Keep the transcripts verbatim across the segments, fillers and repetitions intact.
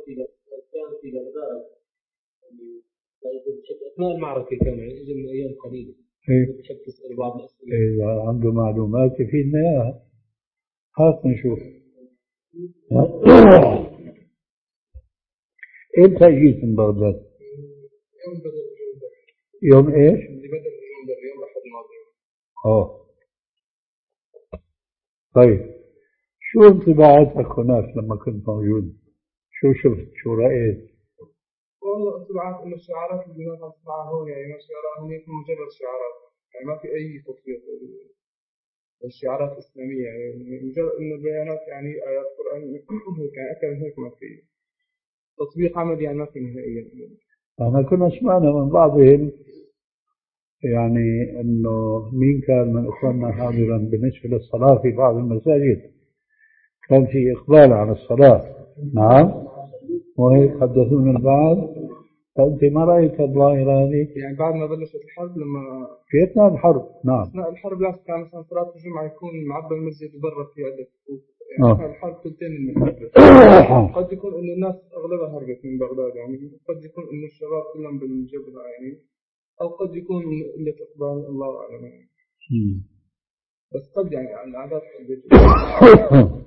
كان في بغداد أثناء المعركة كان يجب من أيام قليلة. بحب تسأل بعض الأسئلة. إذا عنده معلومات يفيدنا إياها. هات نشوف. إمتى جيت من بغداد؟ يوم بدر يوم إيش؟ اللي بدر بدر يوم أحد الماضي. أوه. طيب شو انطباعاتك هناك لما كنت موجود؟ شو شفت؟ شو رأيت؟ والله انطباعات إنه الشعارات اللي الناس تسمعها هون يعني ما شعارات هون مجرد شعارات، يعني ما في أي تطبيق. الشعارات الإسلامية يعني مجرد إنه بيانات يعني آيات قرآن يعني أكثر من هيك ما في تطبيق عملي، يعني ما في نهائيا. أنا كنا سمعنا من بعضهم يعني أنه مين كان من أخواننا حاضرا بالنسبة للصلاة في بعض المساجد كان في إقبال على الصلاة. نعم، وهيك حدثونا البعض. فأنت ما رأيت الظاهرة هذه؟ يعني بعد ما بلشت الحرب، لما في أثناء الحرب. نعم، أثناء الحرب لا كان مثلا صلاة الجمعة يكون معبى المسجد وبرا في عدة صفوف، يعني أثناء الحرب ثلثين المسجد. قد يكون إنه الناس أغلبها هربت من بغداد، يعني قد يكون إنه الشباب كلهم بالجبهة يعني، أو قد يكون قلة إقبال، الله أعلم يعني. بس قد يعني الأعداد قد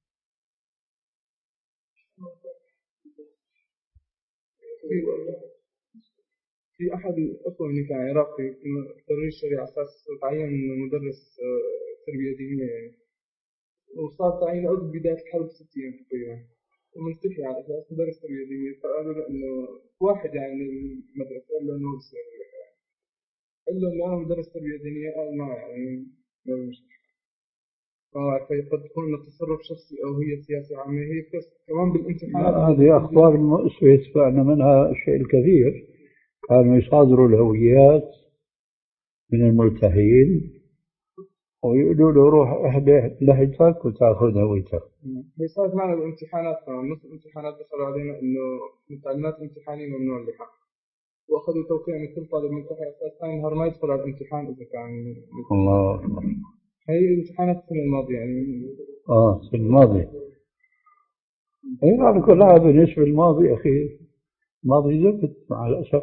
في أحد الأخوة اللي كان عراقي خريج شريعة أساس تعين مدرس تربية دينية يعني، وصار تعيين عقب بداية الحرب ست أيام تقريبا، وملتحي على أساس مدرس تربية دينية. فقالوا له إنه واحد يعني من المدرسة قال له إنه بصير يعني، قال له إنه أنا مدرس تربية دينية، قال ما يعني ما مش فقد تكون إنه تصرف شخصي أو هي سياسة عامة. هي بس كمان بالامتحانات هذه أخبار مؤسفة يتبعنا منها الشيء الكثير. كانوا يصادروا الهويات من الملتحين ويقولوا له روح اهدى لهجتك وتاخذ هويتك. هي صارت معنا بالامتحانات كمان، نص الامتحانات دخلوا علينا إنه متعلمات امتحانية ممنوع اللحى، وأخذوا توقيع من كل طالب ملتحي أساس ثاني نهار ما يدخل على الامتحان إذا كان. الله. هي امتحانات السنة الماضية يعني. آه السنة الماضية. إيه على كل حال بالنسبة للماضي أخي، الماضي زبط مع الأسف.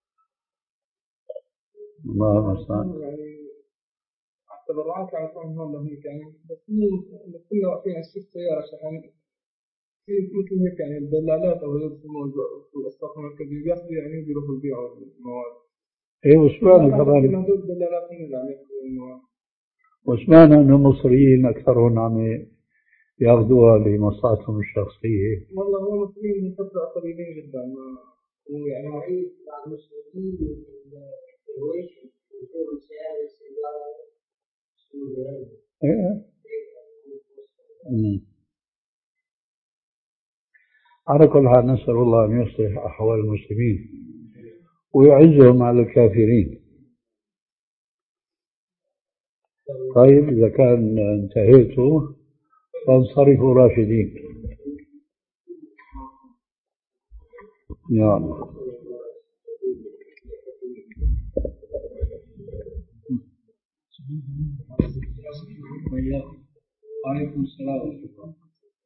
الله المستعان. يعني التبرعات يعني كان هون لهيك يعني، بس مو كنا واقفين على شفت سيارة شحن في مثل هيك يعني الدلالات أو يرسموا في الأسواق المركزية بياخذوا يعني بيروحوا يبيعوا المواد. إيه وسمعنا كمان هذول الدلالات هم اللي عم ياخذوا المواد. وسمعنا إنه المصريين أكثرهم عم ياخذوها لمصلحتهم الشخصية. والله هو المصريين من فترة قليلين جدا، ويعني معيد مع المسلمين والكويت وشغل سيارة سيارة. إيه. على كل حال نسأل الله أن يصلح أحوال المسلمين ويعزهم على الكافرين. طيب إذا كان انتهيتوا فانصرفوا راشدين. يا الله. عليكم السلام ورحمة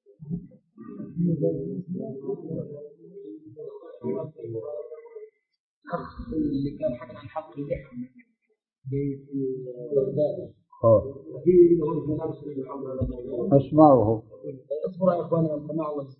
الله. اللي كان حكى عن حق اللحم في بغداد. اه. أسمعه. اصبروا يا إخواني، سمع الله.